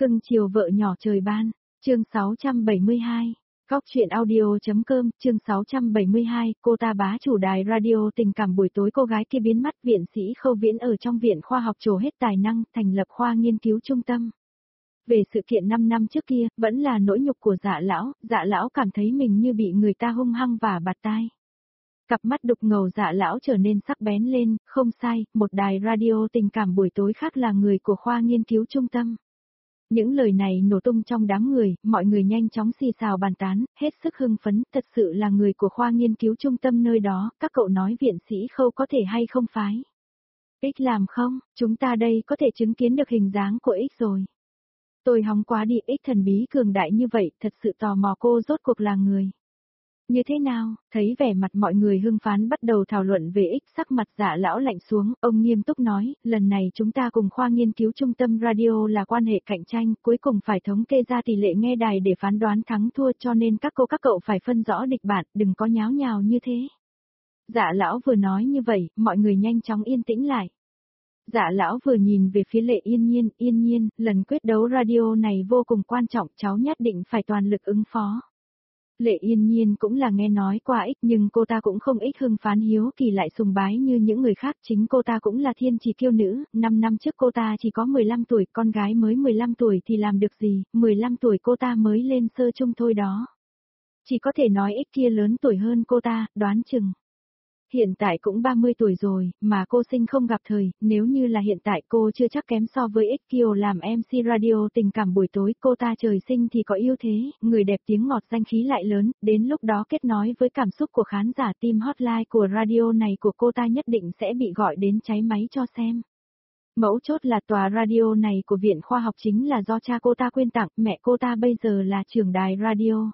Cưng chiều vợ nhỏ trời ban, chương 672. Góc chuyện audio.com, chương 672, cô ta bá chủ đài radio tình cảm buổi tối cô gái kia biến mất. Viện sĩ Khâu Viễn ở trong viện khoa học trổ hết tài năng, thành lập khoa nghiên cứu trung tâm. Về sự kiện 5 năm trước kia, vẫn là nỗi nhục của Dạ lão cảm thấy mình như bị người ta hung hăng và bạt tai. Cặp mắt đục ngầu Dạ lão trở nên sắc bén lên, không sai, một đài radio tình cảm buổi tối khác là người của khoa nghiên cứu trung tâm. Những lời này nổ tung trong đám người, mọi người nhanh chóng xì xào bàn tán, hết sức hưng phấn, thật sự là người của khoa nghiên cứu trung tâm nơi đó, các cậu nói viện sĩ Khâu có thể hay không phái. X làm không, chúng ta đây có thể chứng kiến được hình dáng của X rồi. Tôi hóng quá đi, X thần bí cường đại như vậy, thật sự tò mò cô rốt cuộc là người như thế nào. Thấy vẻ mặt mọi người hưng phấn bắt đầu thảo luận về X, sắc mặt Dạ lão lạnh xuống, ông nghiêm túc nói, lần này chúng ta cùng khoa nghiên cứu trung tâm radio là quan hệ cạnh tranh, cuối cùng phải thống kê ra tỷ lệ nghe đài để phán đoán thắng thua, cho nên các cậu phải phân rõ địch bạn, đừng có nháo nhào như thế. Dạ lão vừa nói như vậy, mọi người nhanh chóng yên tĩnh lại. Dạ lão vừa nhìn về phía Lệ Yên Nhiên, lần quyết đấu radio này vô cùng quan trọng, cháu nhất định phải toàn lực ứng phó. Lệ Yên Nhiên cũng là nghe nói qua X, nhưng cô ta cũng không ít hưng phấn hiếu kỳ lại sùng bái như những người khác, chính cô ta cũng là thiên chi kiêu nữ, 5 năm trước cô ta chỉ có 15 tuổi, con gái mới 15 tuổi thì làm được gì, 15 tuổi cô ta mới lên sơ trung thôi đó. Chỉ có thể nói X kia lớn tuổi hơn cô ta, đoán chừng. Hiện tại cũng 30 tuổi rồi, mà cô sinh không gặp thời, nếu như là hiện tại cô chưa chắc kém so với X Kiều làm MC radio tình cảm buổi tối, cô ta trời sinh thì có ưu thế, người đẹp tiếng ngọt danh khí lại lớn, đến lúc đó kết nối với cảm xúc của khán giả, team hotline của radio này của cô ta nhất định sẽ bị gọi đến cháy máy cho xem. Mấu chốt là tòa radio này của Viện Khoa học chính là do cha cô ta quyên tặng, mẹ cô ta bây giờ là trưởng đài radio.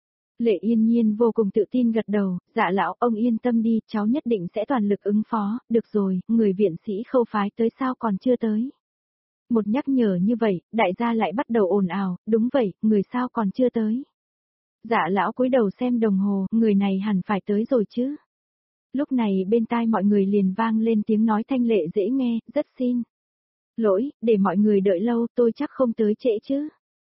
Lệ Yên Nhiên vô cùng tự tin gật đầu, Dạ lão, ông yên tâm đi, cháu nhất định sẽ toàn lực ứng phó, được rồi, người viện sĩ Khâu phái tới sao còn chưa tới. Một nhắc nhở như vậy, đại gia lại bắt đầu ồn ào, đúng vậy, người sao còn chưa tới. Dạ lão cúi đầu xem đồng hồ, người này hẳn phải tới rồi chứ. Lúc này bên tai mọi người liền vang lên tiếng nói thanh lệ dễ nghe, rất xin lỗi, để mọi người đợi lâu, tôi chắc không tới trễ chứ.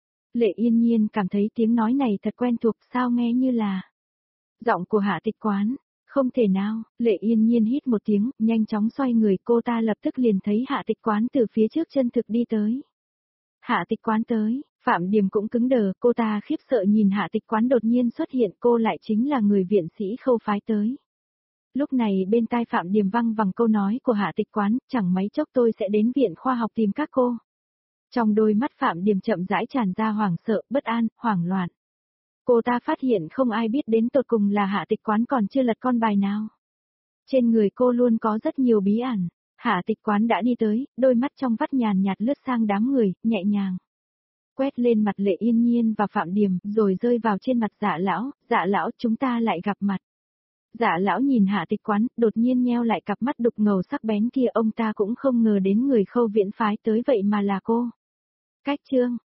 Lệ Yên Nhiên cảm thấy tiếng nói này thật quen thuộc, sao nghe như là giọng của Hạ Tịch Quán. Không thể nào, Lệ Yên Nhiên hít một tiếng, nhanh chóng xoay người, cô ta lập tức liền thấy Hạ Tịch Quán từ phía trước chân thực đi tới. Hạ Tịch Quán tới, Phạm Điềm cũng cứng đờ, cô ta khiếp sợ nhìn Hạ Tịch Quán đột nhiên xuất hiện, cô lại chính là người viện sĩ Khâu phái tới. Lúc này bên tai Phạm Điềm văng vẳng câu nói của Hạ Tịch Quán, chẳng mấy chốc tôi sẽ đến viện khoa học tìm các cô. Trong đôi mắt Phạm Điềm chậm rãi tràn ra hoảng sợ, bất an, hoảng loạn. Cô ta phát hiện không ai biết đến tột cùng là Hạ Tịch Quán còn chưa lật con bài nào. Trên người cô luôn có rất nhiều bí ẩn. Hạ Tịch Quán đã đi tới, đôi mắt trong vắt nhàn nhạt lướt sang đám người, nhẹ nhàng quét lên mặt Lệ Yên Nhiên và Phạm Điềm, rồi rơi vào trên mặt Dạ lão, chúng ta lại gặp mặt. Dạ lão nhìn Hạ Tịch Quán, đột nhiên nheo lại cặp mắt đục ngầu sắc bén kia, ông ta cũng không ngờ đến người Khâu Viễn phái tới vậy mà là cô. Cách chương,